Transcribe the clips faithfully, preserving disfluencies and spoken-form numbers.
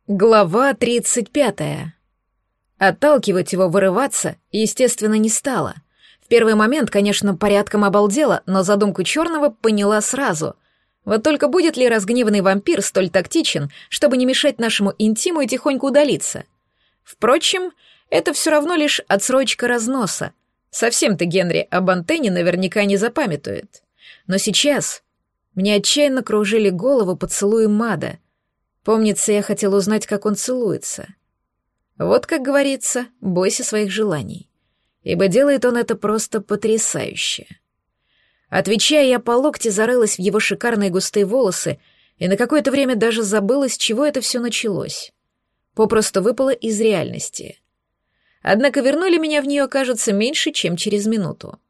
Глава тридцать пятая. Отталкивать его, вырываться, естественно, не стало. В первый момент, конечно, порядком обалдела, но задумку черного поняла сразу. Вот только будет ли разгневанный вампир столь тактичен, чтобы не мешать нашему интиму и тихонько удалиться? Впрочем, это все равно лишь отсрочка разноса. Совсем-то Генри об антенне наверняка не запамятует. Но сейчас мне отчаянно кружили голову поцелуи Мада. Помнится, я хотела узнать, как он целуется. Вот, как говорится, бойся своих желаний. Ибо делает он это просто потрясающе. Отвечая, я по локти зарылась в его шикарные густые волосы и на какое-то время даже забыла, с чего это все началось. Попросту выпала из реальности. Однако вернули меня в нее, кажется, меньше, чем через минуту.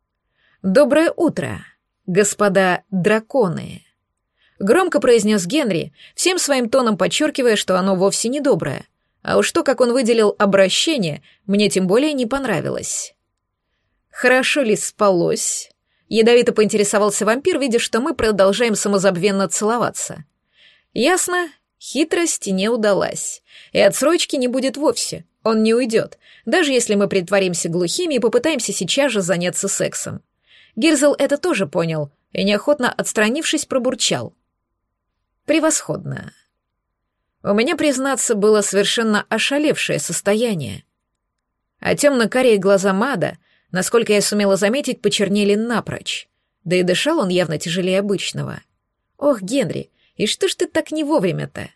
«Доброе утро, господа драконы!» Громко произнес Генри, всем своим тоном подчеркивая, что оно вовсе не доброе. А уж то, как он выделил обращение, мне тем более не понравилось. «Хорошо ли спалось?» Ядовито поинтересовался вампир, видя, что мы продолжаем самозабвенно целоваться. «Ясно, хитрость не удалась. И отсрочки не будет вовсе, он не уйдет, даже если мы притворимся глухими и попытаемся сейчас же заняться сексом». Гирзл это тоже понял и, неохотно отстранившись, пробурчал. «Превосходно». У меня, признаться, было совершенно ошалевшее состояние. А темно-карие глаза Мада, насколько я сумела заметить, почернели напрочь. Да и дышал он явно тяжелее обычного. «Ох, Генри, и что ж ты так не вовремя-то?»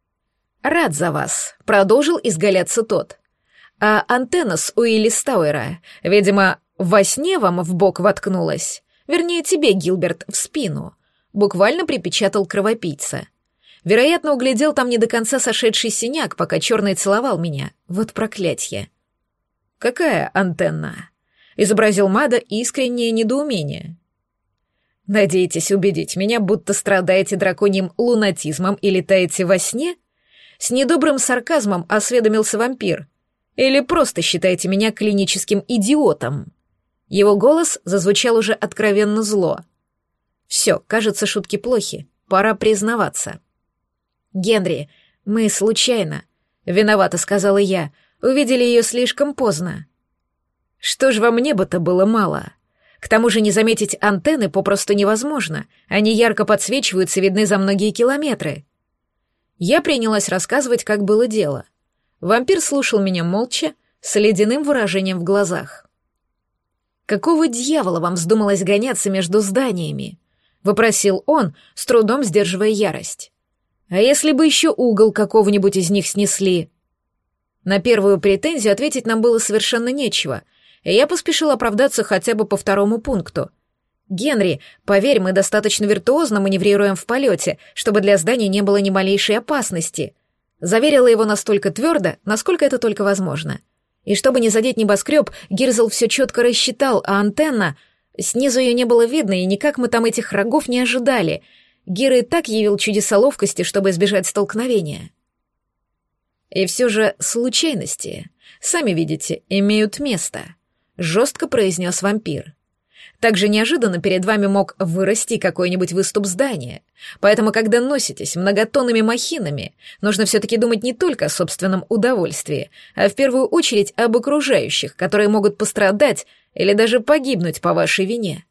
«Рад за вас», — продолжил изгаляться тот. «А антенна с Уилли Стауэра, видимо, во сне вам в бок воткнулась. Вернее, тебе, Гилберт, в спину». Буквально припечатал кровопийца. Вероятно, углядел там не до конца сошедший синяк, пока черный целовал меня. Вот проклятье. «Какая антенна?» — изобразил Мада искреннее недоумение. «Надеетесь убедить меня, будто страдаете драконьим лунатизмом и летаете во сне?» С недобрым сарказмом осведомился вампир. «Или просто считаете меня клиническим идиотом?» Его голос зазвучал уже откровенно зло. «Все, кажется, шутки плохи. Пора признаваться». «Генри, мы случайно», — виновато сказала я, — «увидели ее слишком поздно». «Что ж вам неба-то было мало? К тому же не заметить антенны попросту невозможно. Они ярко подсвечиваются, видны за многие километры». Я принялась рассказывать, как было дело. Вампир слушал меня молча, с ледяным выражением в глазах. «Какого дьявола вам вздумалось гоняться между зданиями?» — вопросил он, с трудом сдерживая ярость. «А если бы еще угол какого-нибудь из них снесли?» На первую претензию ответить нам было совершенно нечего, и я поспешил оправдаться хотя бы по второму пункту. «Генри, поверь, мы достаточно виртуозно маневрируем в полете, чтобы для здания не было ни малейшей опасности», заверила его настолько твердо, насколько это только возможно. И чтобы не задеть небоскреб, Гирзл все четко рассчитал, а антенна... Снизу ее не было видно, и никак мы там этих рогов не ожидали. Гира и так явил чудеса ловкости, чтобы избежать столкновения. И все же случайности, сами видите, имеют место, жестко произнес вампир. Также неожиданно перед вами мог вырасти какой-нибудь выступ здания. Поэтому, когда носитесь многотонными махинами, нужно все-таки думать не только о собственном удовольствии, а в первую очередь об окружающих, которые могут пострадать или даже погибнуть по вашей вине.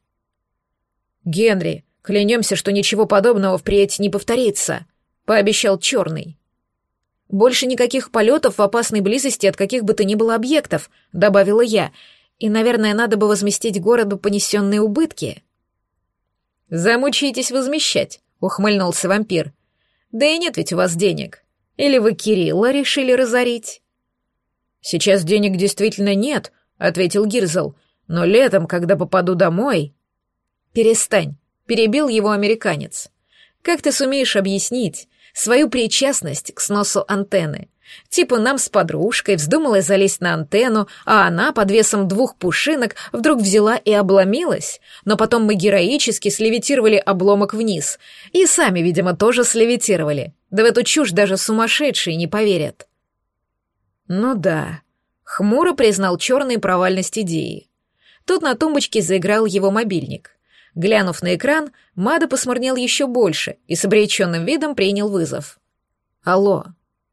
«Генри, клянемся, что ничего подобного впредь не повторится», — пообещал Черный. «Больше никаких полетов в опасной близости от каких бы то ни было объектов», — добавила я, — «и, наверное, надо бы возместить городу понесенные убытки». «Замучаетесь возмещать», — ухмыльнулся вампир. «Да и нет ведь у вас денег. Или вы Кирилла решили разорить?» «Сейчас денег действительно нет», — ответил Гирзл, «но летом, когда попаду домой...» «Перестань», — перебил его американец. «Как ты сумеешь объяснить свою причастность к сносу антенны? Типа нам с подружкой вздумалось залезть на антенну, а она под весом двух пушинок вдруг взяла и обломилась, но потом мы героически слевитировали обломок вниз, и сами, видимо, тоже слевитировали. Да в эту чушь даже сумасшедшие не поверят». «Ну да», — хмуро признал Черный провальность идеи. Тут на тумбочке заиграл его мобильник. Глянув на экран, Мада посмурнел еще больше и с обреченным видом принял вызов. «Алло».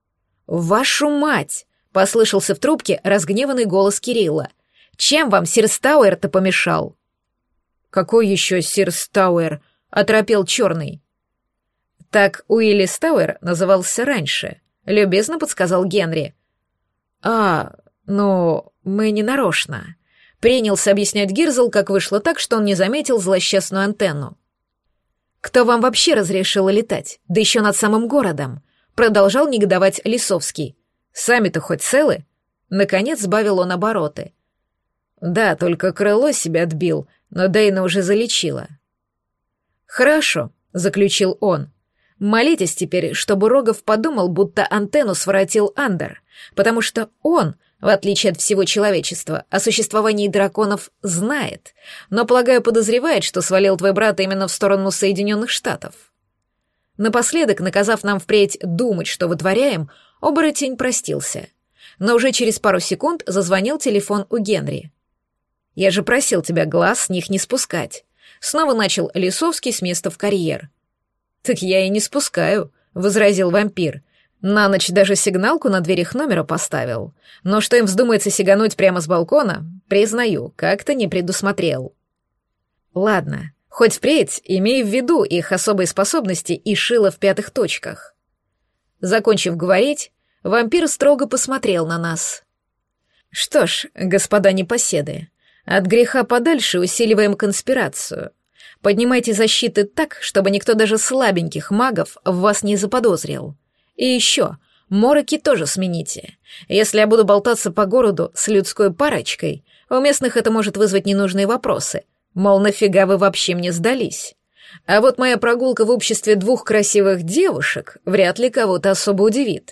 «Вашу мать!» — послышался в трубке разгневанный голос Кирилла. «Чем вам сир Стауэр-то помешал?» «Какой еще сир Стауэр?» — оторопел черный. «Так Уилли Стауэр назывался раньше», — любезно подсказал Генри. «А, ну, мы не нарочно», — принялся объяснять Гирзл, как вышло так, что он не заметил злосчастную антенну. «Кто вам вообще разрешил летать? Да еще над самым городом?» — продолжал негодовать Лисовский. «Сами-то хоть целы?» Наконец сбавил он обороты. «Да, только крыло себя отбил, но Дейна уже залечила». «Хорошо», — заключил он. «Молитесь теперь, чтобы Рогов подумал, будто антенну своротил Андер, потому что он, в отличие от всего человечества, о существовании драконов знает, но, полагаю, подозревает, что свалил твой брат именно в сторону Соединенных Штатов». Напоследок, наказав нам впредь думать, что вытворяем, оборотень простился. Но уже через пару секунд зазвонил телефон у Генри. «Я же просил тебя глаз с них не спускать». Снова начал Лисовский с места в карьер. «Так я и не спускаю», — возразил вампир. «На ночь даже сигналку на дверях номера поставил. Но что им вздумается сигануть прямо с балкона, признаю, как-то не предусмотрел». «Ладно, хоть впредь имей в виду их особые способности и шило в пятых точках». Закончив говорить, вампир строго посмотрел на нас. «Что ж, господа непоседы, от греха подальше усиливаем конспирацию. Поднимайте защиты так, чтобы никто даже слабеньких магов в вас не заподозрил. И еще, мороки тоже смените. Если я буду болтаться по городу с людской парочкой, у местных это может вызвать ненужные вопросы. Мол, нафига вы вообще мне сдались? А вот моя прогулка в обществе двух красивых девушек вряд ли кого-то особо удивит».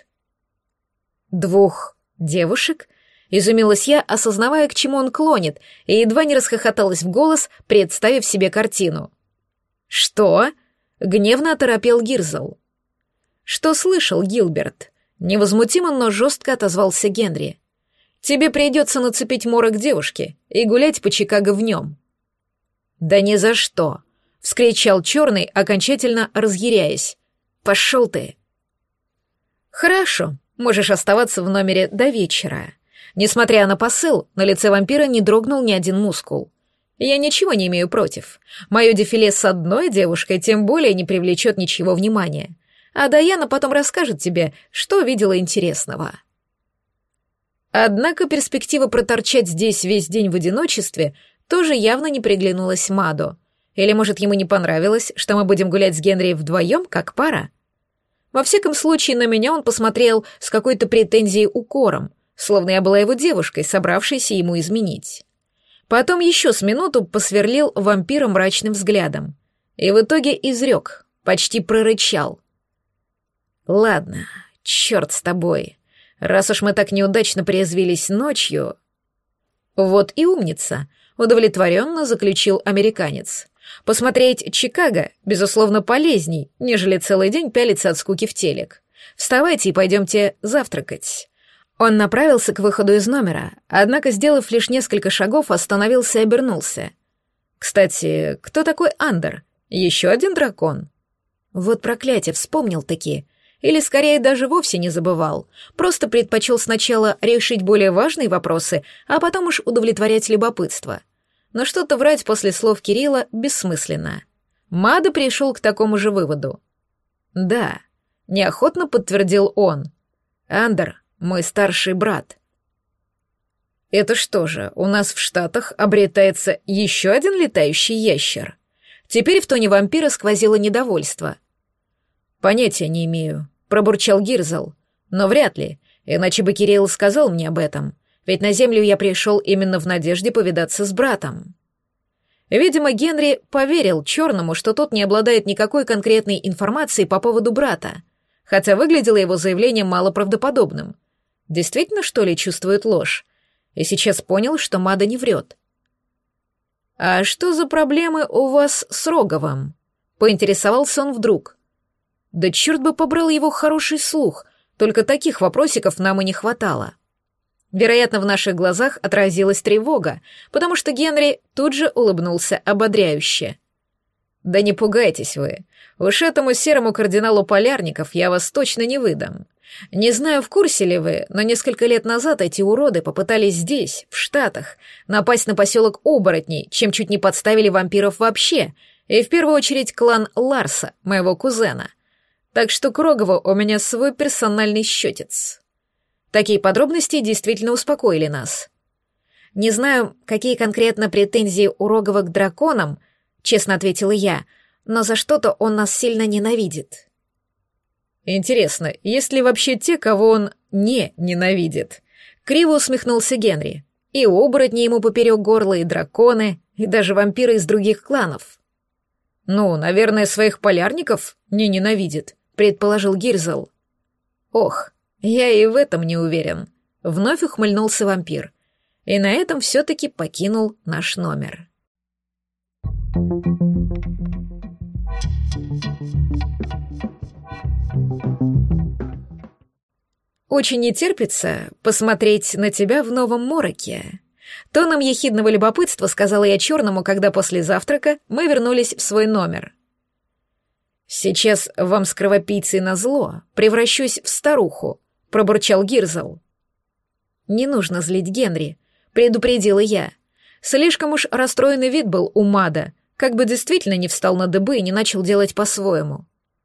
«Двух девушек?» — изумилась я, осознавая, к чему он клонит, и едва не расхохоталась в голос, представив себе картину. «Что?» — гневно оторопел Гирзл. «Что слышал, Гилберт?» — невозмутимо, но жестко отозвался Генри. «Тебе придется нацепить морок девушки и гулять по Чикаго в нем». «Да ни за что!» — вскричал черный, окончательно разъяряясь. «Пошел ты!» «Хорошо, можешь оставаться в номере до вечера». Несмотря на посыл, на лице вампира не дрогнул ни один мускул. Я ничего не имею против. Мое дефиле с одной девушкой тем более не привлечет ничего внимания. А Даяна потом расскажет тебе, что видела интересного. Однако перспектива проторчать здесь весь день в одиночестве тоже явно не приглянулась Мадо. Или, может, ему не понравилось, что мы будем гулять с Генри вдвоем, как пара? Во всяком случае, на меня он посмотрел с какой-то претензией укором, словно я была его девушкой, собравшейся ему изменить. Потом еще с минуту посверлил вампира мрачным взглядом. И в итоге изрек, почти прорычал. «Ладно, черт с тобой. Раз уж мы так неудачно порезвились ночью...» «Вот и умница», — удовлетворенно заключил американец. «Посмотреть Чикаго, безусловно, полезней, нежели целый день пялиться от скуки в телек. Вставайте и пойдемте завтракать». Он направился к выходу из номера, однако, сделав лишь несколько шагов, остановился и обернулся. «Кстати, кто такой Андер? Еще один дракон?» Вот проклятие, вспомнил-таки. Или, скорее, даже вовсе не забывал. Просто предпочел сначала решить более важные вопросы, а потом уж удовлетворять любопытство. Но что-то врать после слов Кирилла бессмысленно. Мада пришел к такому же выводу. «Да», — неохотно подтвердил он. «Андер — мой старший брат». «Это что же, у нас в Штатах обретается еще один летающий ящер?» Теперь в тоне вампира сквозило недовольство. «Понятия не имею», — пробурчал Гирзл. «Но вряд ли, иначе бы Кирилл сказал мне об этом, ведь на Землю я пришел именно в надежде повидаться с братом». Видимо, Генри поверил Черному, что тот не обладает никакой конкретной информацией по поводу брата, хотя выглядело его заявление малоправдоподобным. Действительно, что ли, чувствует ложь? И сейчас понял, что Мада не врет. «А что за проблемы у вас с Роговым?» — поинтересовался он вдруг. Да черт бы побрал его хороший слух, только таких вопросиков нам и не хватало. Вероятно, в наших глазах отразилась тревога, потому что Генри тут же улыбнулся ободряюще. «Да не пугайтесь вы, уж этому серому кардиналу полярников я вас точно не выдам. Не знаю, в курсе ли вы, но несколько лет назад эти уроды попытались здесь, в Штатах, напасть на поселок Оборотней, чем чуть не подставили вампиров вообще, и в первую очередь клан Ларса, моего кузена. Так что к Рогову у меня свой персональный счетец. Такие подробности действительно успокоили нас. Не знаю, какие конкретно претензии у Рогова к драконам, честно ответила я, но за что-то он нас сильно ненавидит. Интересно, есть ли вообще те, кого он не ненавидит? Криво усмехнулся Генри. И оборотни ему поперек горла, и драконы, и даже вампиры из других кланов. Ну, наверное, своих полярников не ненавидит, предположил Гирзл. Ох, я и в этом не уверен. Вновь ухмыльнулся вампир. И на этом все-таки покинул наш номер. «Очень не терпится посмотреть на тебя в новом мороке». Тоном ехидного любопытства сказала я черному, когда после завтрака мы вернулись в свой номер. «Сейчас вам с кровопийцей назло превращусь в старуху», — пробурчал Гирзл. «Не нужно злить Генри», — предупредила я. Слишком уж расстроенный вид был у Мада, как бы действительно не встал на дыбы и не начал делать по-своему.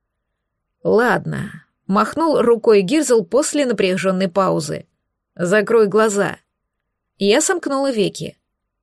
«Ладно», — махнул рукой Гирзл после напряженной паузы. «Закрой глаза». Я сомкнула веки.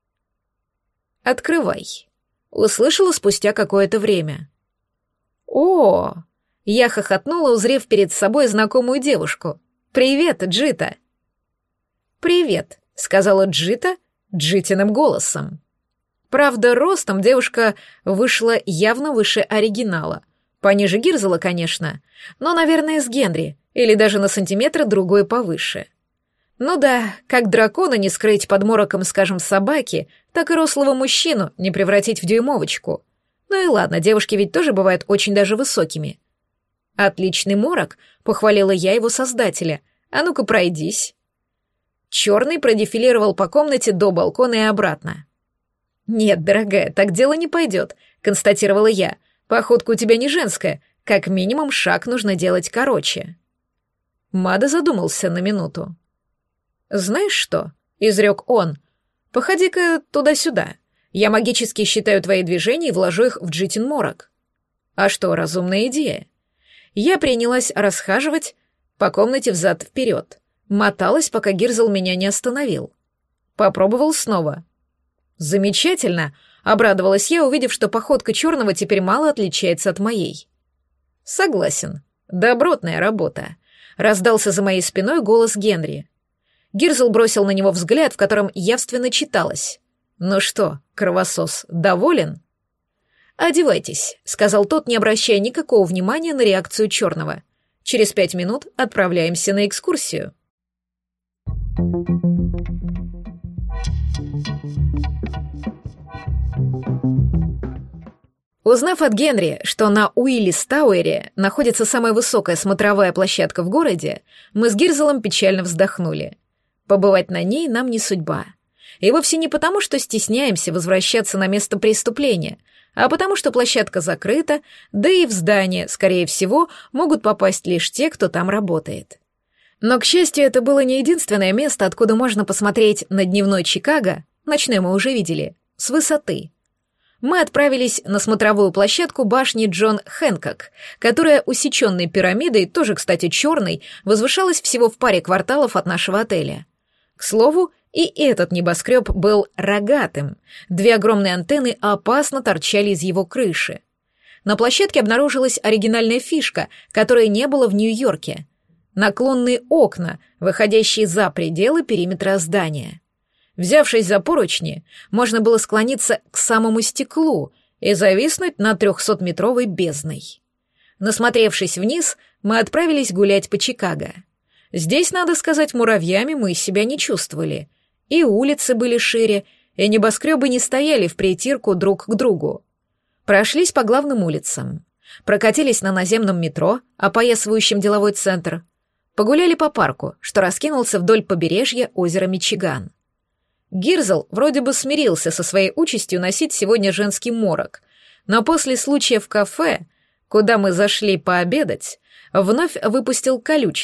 «Открывай», — услышала спустя какое-то время. «О!» — я хохотнула, узрев перед собой знакомую девушку. «Привет, Джита!» «Привет», — сказала Джита Джитиным голосом. Правда, ростом девушка вышла явно выше оригинала. Пониже Гирзла, конечно, но, наверное, с Генри, или даже на сантиметр другой повыше. Ну да, как дракона не скрыть под мороком, скажем, собаки, так и рослого мужчину не превратить в дюймовочку. Ну и ладно, девушки ведь тоже бывают очень даже высокими. «Отличный морок», — похвалила я его создателя. «А ну-ка, пройдись». Черный продефилировал по комнате до балкона и обратно. «Нет, дорогая, так дело не пойдет», — констатировала я. «Походка у тебя не женская, как минимум шаг нужно делать короче». Мада задумался на минуту. «Знаешь что?» — изрек он. «Походи-ка туда-сюда. Я магически считаю твои движения и вложу их в Джитин морок». «А что, разумная идея?» Я принялась расхаживать по комнате взад-вперед. Моталась, пока Гирзл меня не остановил. Попробовал снова. «Замечательно!» — обрадовалась я, увидев, что походка черного теперь мало отличается от моей. «Согласен. Добротная работа», — раздался за моей спиной голос Генри. Гирзл бросил на него взгляд, в котором явственно читалось. «Ну что, кровосос, доволен?» «Одевайтесь», — сказал тот, не обращая никакого внимания на реакцию черного. «Через пять минут отправляемся на экскурсию». Узнав от Генри, что на Уиллис-Тауэре находится самая высокая смотровая площадка в городе, мы с Гирзлом печально вздохнули. Побывать на ней нам не судьба. И вовсе не потому, что стесняемся возвращаться на место преступления, а потому что площадка закрыта, да и в здание, скорее всего, могут попасть лишь те, кто там работает. Но, к счастью, это было не единственное место, откуда можно посмотреть на дневной Чикаго, ночной мы уже видели, с высоты. Мы отправились на смотровую площадку башни Джон Хэнкок, которая усеченной пирамидой, тоже, кстати, черной, возвышалась всего в паре кварталов от нашего отеля. К слову, и этот небоскреб был рогатым. Две огромные антенны опасно торчали из его крыши. На площадке обнаружилась оригинальная фишка, которой не было в Нью-Йорке. Наклонные окна, выходящие за пределы периметра здания. Взявшись за поручни, можно было склониться к самому стеклу и зависнуть над трехсотметровой бездной. Насмотревшись вниз, мы отправились гулять по Чикаго. Здесь, надо сказать, муравьями мы себя не чувствовали. И улицы были шире, и небоскребы не стояли в притирку друг к другу. Прошлись по главным улицам, прокатились на наземном метро, опоясывающем деловой центр, погуляли по парку, что раскинулся вдоль побережья озера Мичиган. Гирзл вроде бы смирился со своей участью носить сегодня женский морок, но после случая в кафе, куда мы зашли пообедать, вновь выпустил колючки,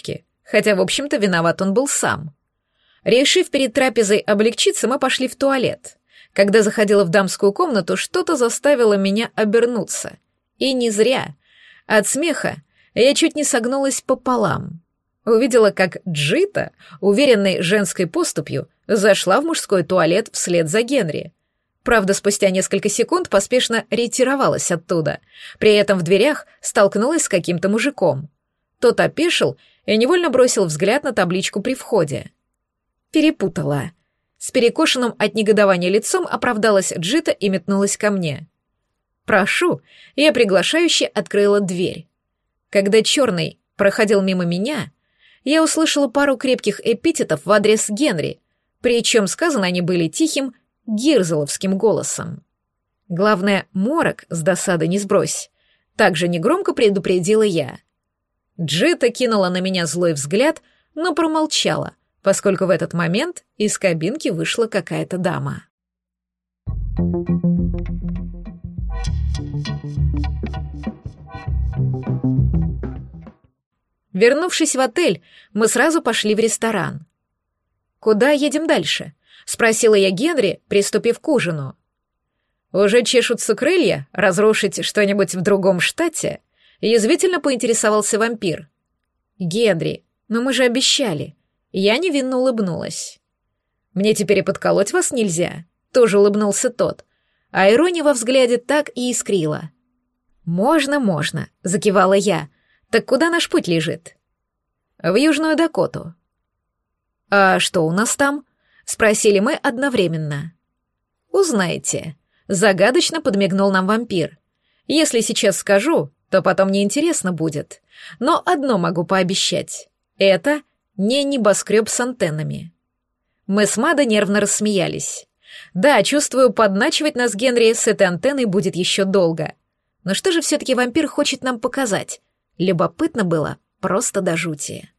Хотя, в общем-то, виноват он был сам. Решив перед трапезой облегчиться, мы пошли в туалет. Когда заходила в дамскую комнату, что-то заставило меня обернуться. И не зря. От смеха я чуть не согнулась пополам. Увидела, как Джита, уверенной женской поступью, зашла в мужской туалет вслед за Генри. Правда, спустя несколько секунд поспешно ретировалась оттуда. При этом в дверях столкнулась с каким-то мужиком. Тот опешил и невольно бросил взгляд на табличку при входе. Перепутала. С перекошенным от негодования лицом оправдалась Джита и метнулась ко мне. «Прошу», я приглашающе открыла дверь. Когда черный проходил мимо меня, я услышала пару крепких эпитетов в адрес Генри, причем сказаны они были тихим, гирзеловским голосом. Главное, морок с досады не сбрось. Также негромко предупредила я. Джита кинула на меня злой взгляд, но промолчала, поскольку в этот момент из кабинки вышла какая-то дама. Вернувшись в отель, мы сразу пошли в ресторан. «Куда едем дальше?» — спросила я Генри, приступив к ужину. «Уже чешутся крылья разрушить что-нибудь в другом штате?» — язвительно поинтересовался вампир. «Генри, но мы же обещали». Я невинно улыбнулась. «Мне теперь и подколоть вас нельзя?» — тоже улыбнулся тот, а ирония во взгляде так и искрила. «Можно, можно», — закивала я. «Так куда наш путь лежит?» «В Южную Дакоту». «А что у нас там?» — спросили мы одновременно. «Узнаете», — загадочно подмигнул нам вампир. «Если сейчас скажу, то потом неинтересно будет. Но одно могу пообещать. Это не небоскреб с антеннами». Мы с Мадой нервно рассмеялись. Да, чувствую, подначивать нас Генри с этой антенной будет еще долго. Но что же все-таки вампир хочет нам показать? Любопытно было просто до жути.